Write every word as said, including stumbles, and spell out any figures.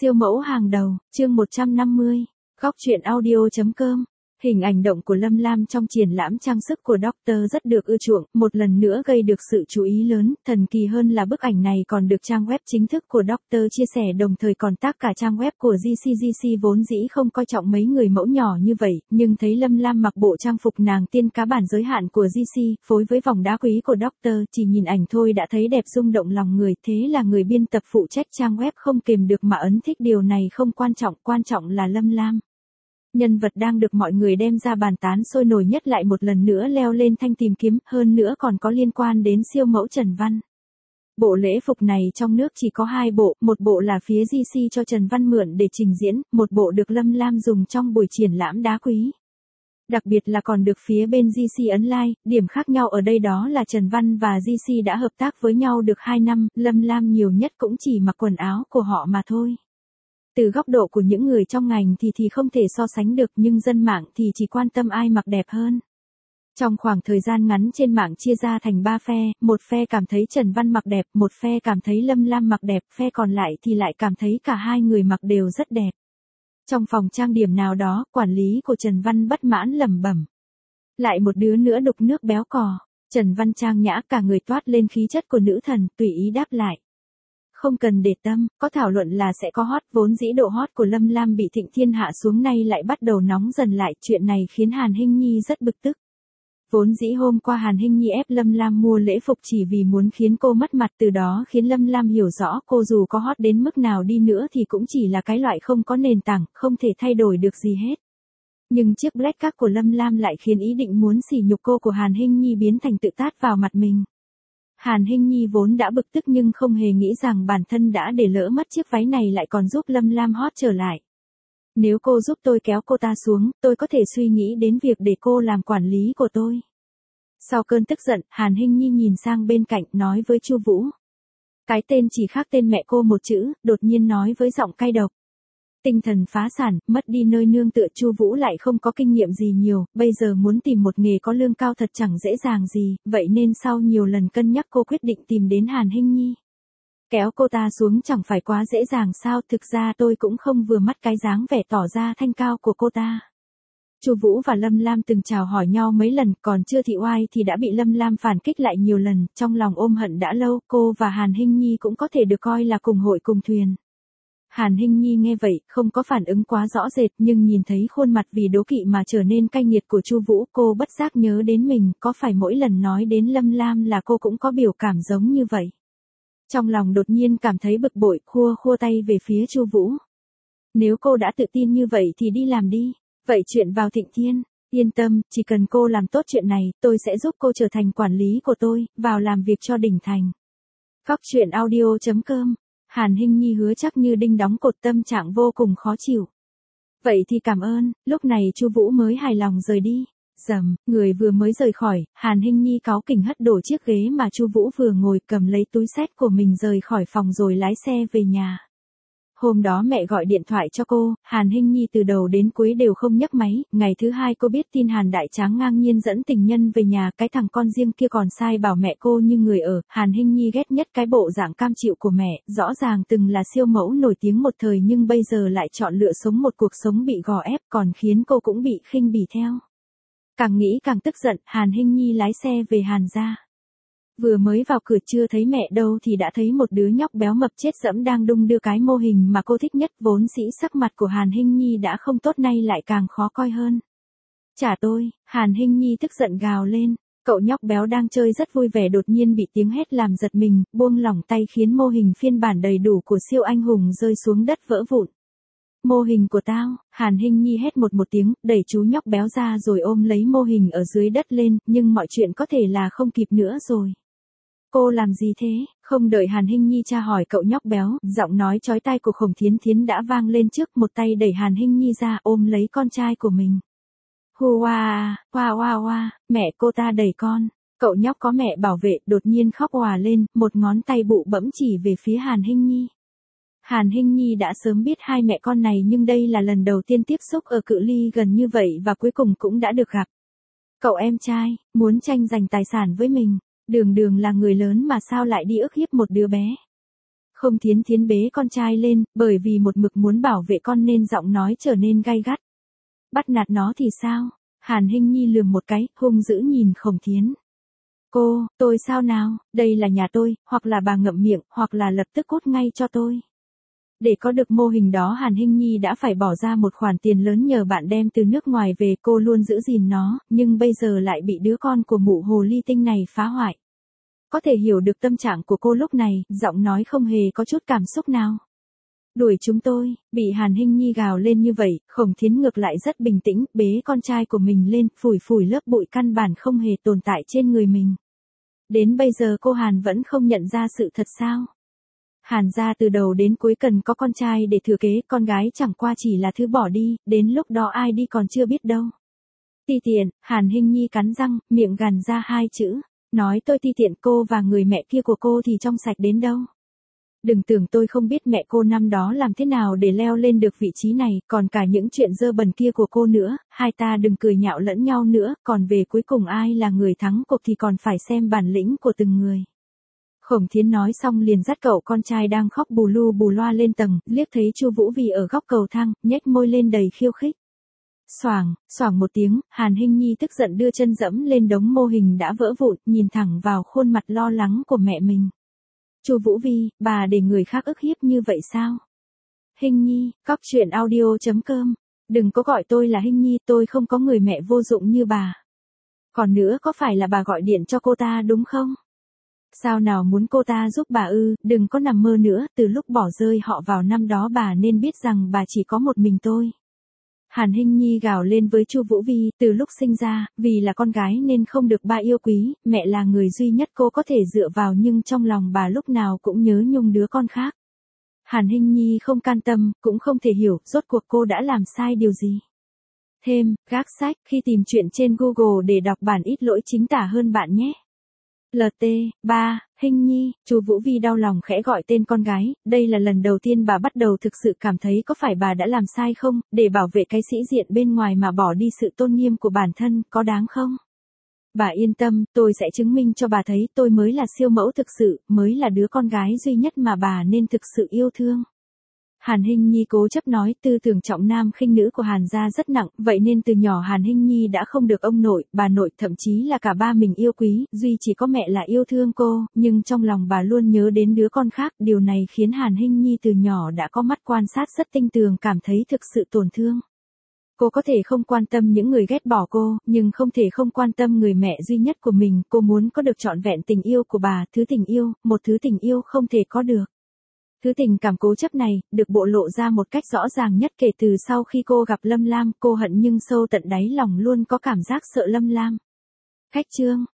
Siêu mẫu hàng đầu, chương một trăm năm mươi, góc truyện audio.com. Hình ảnh động của Lâm Lam trong triển lãm trang sức của Doctor rất được ưa chuộng, một lần nữa gây được sự chú ý lớn, thần kỳ hơn là bức ảnh này còn được trang web chính thức của Doctor chia sẻ đồng thời còn tag cả trang web của giê xê giê xê vốn dĩ không coi trọng mấy người mẫu nhỏ như vậy, nhưng thấy Lâm Lam mặc bộ trang phục nàng tiên cá bản giới hạn của giê xê, phối với vòng đá quý của Doctor, chỉ nhìn ảnh thôi đã thấy đẹp rung động lòng người, thế là người biên tập phụ trách trang web không kềm được mà ấn thích. Điều này không quan trọng, quan trọng là Lâm Lam. Nhân vật đang được mọi người đem ra bàn tán sôi nổi nhất lại một lần nữa leo lên thanh tìm kiếm, hơn nữa còn có liên quan đến siêu mẫu Trần Văn. Bộ lễ phục này trong nước chỉ có hai bộ, một bộ là phía giê xê cho Trần Văn mượn để trình diễn, một bộ được Lâm Lam dùng trong buổi triển lãm đá quý. Đặc biệt là còn được phía bên giê xê ấn like, điểm khác nhau ở đây đó là Trần Văn và giê xê đã hợp tác với nhau được hai năm, Lâm Lam nhiều nhất cũng chỉ mặc quần áo của họ mà thôi. Từ góc độ của những người trong ngành thì thì không thể so sánh được, nhưng dân mạng thì chỉ quan tâm ai mặc đẹp hơn. Trong khoảng thời gian ngắn trên mạng chia ra thành ba phe, một phe cảm thấy Trần Văn mặc đẹp, một phe cảm thấy Lâm Lam mặc đẹp, phe còn lại thì lại cảm thấy cả hai người mặc đều rất đẹp. Trong phòng trang điểm nào đó, quản lý của Trần Văn bất mãn lẩm bẩm: lại một đứa nữa đục nước béo cò. Trần Văn trang nhã cả người toát lên khí chất của nữ thần, tùy ý đáp lại: không cần để tâm, có thảo luận là sẽ có hot. Vốn dĩ độ hot của Lâm Lam bị Thịnh Thiên hạ xuống nay lại bắt đầu nóng dần lại, chuyện này khiến Hàn Hinh Nhi rất bực tức. Vốn dĩ hôm qua Hàn Hinh Nhi ép Lâm Lam mua lễ phục chỉ vì muốn khiến cô mất mặt, từ đó khiến Lâm Lam hiểu rõ cô dù có hot đến mức nào đi nữa thì cũng chỉ là cái loại không có nền tảng, không thể thay đổi được gì hết. Nhưng chiếc black cap của Lâm Lam lại khiến ý định muốn sỉ nhục cô của Hàn Hinh Nhi biến thành tự tát vào mặt mình. Hàn Hinh Nhi vốn đã bực tức nhưng không hề nghĩ rằng bản thân đã để lỡ mất chiếc váy này lại còn giúp Lâm Lam hot trở lại. Nếu cô giúp tôi kéo cô ta xuống, tôi có thể suy nghĩ đến việc để cô làm quản lý của tôi. Sau cơn tức giận, Hàn Hinh Nhi nhìn sang bên cạnh nói với Chu Vũ: cái tên chỉ khác tên mẹ cô một chữ, đột nhiên nói với giọng cay độc. Tinh thần phá sản, mất đi nơi nương tựa. Chu Vũ lại không có kinh nghiệm gì nhiều, bây giờ muốn tìm một nghề có lương cao thật chẳng dễ dàng gì, vậy nên sau nhiều lần cân nhắc cô quyết định tìm đến Hàn Hinh Nhi. Kéo cô ta xuống chẳng phải quá dễ dàng sao? Thực ra tôi cũng không vừa mắt cái dáng vẻ tỏ ra thanh cao của cô ta. Chu Vũ và Lâm Lam từng chào hỏi nhau mấy lần, còn chưa thị oai thì đã bị Lâm Lam phản kích lại nhiều lần, trong lòng ôm hận đã lâu. Cô và Hàn Hinh Nhi cũng có thể được coi là cùng hội cùng thuyền. Hàn Hinh Nhi nghe vậy, không có phản ứng quá rõ rệt, nhưng nhìn thấy khuôn mặt vì đố kỵ mà trở nên cay nghiệt của Chu Vũ, cô bất giác nhớ đến mình, có phải mỗi lần nói đến Lâm Lam là cô cũng có biểu cảm giống như vậy. Trong lòng đột nhiên cảm thấy bực bội, khua khua tay về phía Chu Vũ. Nếu cô đã tự tin như vậy thì đi làm đi, vậy chuyện vào Thịnh Thiên, yên tâm, chỉ cần cô làm tốt chuyện này, tôi sẽ giúp cô trở thành quản lý của tôi, vào làm việc cho đỉnh thành. Góc truyện audio.com. Hàn Hinh Nhi hứa chắc như đinh đóng cột, tâm trạng vô cùng khó chịu. Vậy thì cảm ơn. Lúc này Chu Vũ mới hài lòng rời đi. Rầm, người vừa mới rời khỏi, Hàn Hinh Nhi cáu kỉnh hất đổ chiếc ghế mà Chu Vũ vừa ngồi, cầm lấy túi xách của mình rời khỏi phòng rồi lái xe về nhà. Hôm đó mẹ gọi điện thoại cho cô, Hàn Hinh Nhi từ đầu đến cuối đều không nhấc máy. Ngày thứ hai cô biết tin Hàn Đại Tráng ngang nhiên dẫn tình nhân về nhà, cái thằng con riêng kia còn sai bảo mẹ cô như người ở. Hàn Hinh Nhi ghét nhất cái bộ dạng cam chịu của mẹ, rõ ràng từng là siêu mẫu nổi tiếng một thời nhưng bây giờ lại chọn lựa sống một cuộc sống bị gò ép, còn khiến cô cũng bị khinh bỉ theo. Càng nghĩ càng tức giận, Hàn Hinh Nhi lái xe về Hàn gia. Vừa mới vào cửa chưa thấy mẹ đâu thì đã thấy một đứa nhóc béo mập chết dẫm đang đung đưa cái mô hình mà cô thích nhất. Vốn dĩ sắc mặt của Hàn Hinh Nhi đã không tốt nay lại càng khó coi hơn. Trả tôi, Hàn Hinh Nhi tức giận gào lên. Cậu nhóc béo đang chơi rất vui vẻ đột nhiên bị tiếng hét làm giật mình, buông lỏng tay khiến mô hình phiên bản đầy đủ của siêu anh hùng rơi xuống đất vỡ vụn. Mô hình của tao, Hàn Hinh Nhi hét một một tiếng, đẩy chú nhóc béo ra rồi ôm lấy mô hình ở dưới đất lên, nhưng mọi chuyện có thể là không kịp nữa rồi. Cô làm gì thế? Không đợi Hàn Hinh Nhi tra hỏi cậu nhóc béo, giọng nói chói tai của Khổng Thiến Thiến đã vang lên trước, một tay đẩy Hàn Hinh Nhi ra ôm lấy con trai của mình. Hù oa, oa oa oa, mẹ cô ta đẩy con. Cậu nhóc có mẹ bảo vệ đột nhiên khóc òa lên, một ngón tay bụ bẫm chỉ về phía Hàn Hinh Nhi. Hàn Hinh Nhi đã sớm biết hai mẹ con này nhưng đây là lần đầu tiên tiếp xúc ở cự ly gần như vậy và cuối cùng cũng đã được gặp. Cậu em trai, muốn tranh giành tài sản với mình, đường đường là người lớn mà sao lại đi ức hiếp một đứa bé. Không Thiến Thiến bế con trai lên, bởi vì một mực muốn bảo vệ con nên giọng nói trở nên gay gắt. Bắt nạt nó thì sao? Hàn Hinh Nhi lườm một cái, hung dữ nhìn Khổng Thiến. Cô, tôi sao nào, đây là nhà tôi, hoặc là bà ngậm miệng, hoặc là lập tức cút ngay cho tôi. Để có được mô hình đó Hàn Hinh Nhi đã phải bỏ ra một khoản tiền lớn nhờ bạn đem từ nước ngoài về, cô luôn giữ gìn nó, nhưng bây giờ lại bị đứa con của mụ hồ ly tinh này phá hoại. Có thể hiểu được tâm trạng của cô lúc này, giọng nói không hề có chút cảm xúc nào. Đuổi chúng tôi, bị Hàn Hinh Nhi gào lên như vậy, Khổng Thiến ngược lại rất bình tĩnh, bế con trai của mình lên, phủi phủi lớp bụi căn bản không hề tồn tại trên người mình. Đến bây giờ cô Hàn vẫn không nhận ra sự thật sao? Hàn gia từ đầu đến cuối cần có con trai để thừa kế, con gái chẳng qua chỉ là thứ bỏ đi, đến lúc đó ai đi còn chưa biết đâu. Ti tiện, Hàn Hinh Nhi cắn răng, miệng gằn ra hai chữ. Nói tôi ti tiện, cô và người mẹ kia của cô thì trong sạch đến đâu. Đừng tưởng tôi không biết mẹ cô năm đó làm thế nào để leo lên được vị trí này, còn cả những chuyện dơ bẩn kia của cô nữa, hai ta đừng cười nhạo lẫn nhau nữa, còn về cuối cùng ai là người thắng cuộc thì còn phải xem bản lĩnh của từng người. Khổng Thiến nói xong liền dắt cậu con trai đang khóc bù lu bù loa lên tầng, liếc thấy Chu Vũ Vi ở góc cầu thang, nhếch môi lên đầy khiêu khích. Xoảng, xoảng một tiếng, Hàn Hinh Nhi tức giận đưa chân dẫm lên đống mô hình đã vỡ vụn, nhìn thẳng vào khuôn mặt lo lắng của mẹ mình. Chu Vũ Vi, bà để người khác ức hiếp như vậy sao? Hinh Nhi, cóc truyện audio chấm com. Đừng có gọi tôi là Hinh Nhi, tôi không có người mẹ vô dụng như bà. Còn nữa, có phải là bà gọi điện cho cô ta đúng không? Sao nào muốn cô ta giúp bà ư, đừng có nằm mơ nữa, từ lúc bỏ rơi họ vào năm đó bà nên biết rằng bà chỉ có một mình tôi. Hàn Hinh Nhi gào lên với Chu Vũ Vi, từ lúc sinh ra, vì là con gái nên không được ba yêu quý, mẹ là người duy nhất cô có thể dựa vào nhưng trong lòng bà lúc nào cũng nhớ nhung đứa con khác. Hàn Hinh Nhi không can tâm, cũng không thể hiểu, rốt cuộc cô đã làm sai điều gì. Thêm, gác sách, khi tìm chuyện trên Google để đọc bản ít lỗi chính tả hơn bạn nhé. lờ tê, ba, Hinh Nhi, Chu Vũ Vi đau lòng khẽ gọi tên con gái, đây là lần đầu tiên bà bắt đầu thực sự cảm thấy có phải bà đã làm sai không, để bảo vệ cái sĩ diện bên ngoài mà bỏ đi sự tôn nghiêm của bản thân, có đáng không? Bà yên tâm, tôi sẽ chứng minh cho bà thấy tôi mới là siêu mẫu thực sự, mới là đứa con gái duy nhất mà bà nên thực sự yêu thương. Hàn Hinh Nhi cố chấp nói, tư tưởng trọng nam khinh nữ của Hàn gia rất nặng, vậy nên từ nhỏ Hàn Hinh Nhi đã không được ông nội, bà nội, thậm chí là cả ba mình yêu quý, duy chỉ có mẹ là yêu thương cô, nhưng trong lòng bà luôn nhớ đến đứa con khác, điều này khiến Hàn Hinh Nhi từ nhỏ đã có mắt quan sát rất tinh tường, cảm thấy thực sự tổn thương. Cô có thể không quan tâm những người ghét bỏ cô, nhưng không thể không quan tâm người mẹ duy nhất của mình, cô muốn có được trọn vẹn tình yêu của bà, thứ tình yêu, một thứ tình yêu không thể có được. Thứ tình cảm cố chấp này, được bộ lộ ra một cách rõ ràng nhất kể từ sau khi cô gặp Lâm Lam, cô hận nhưng sâu tận đáy lòng luôn có cảm giác sợ Lâm Lam. Khách chương.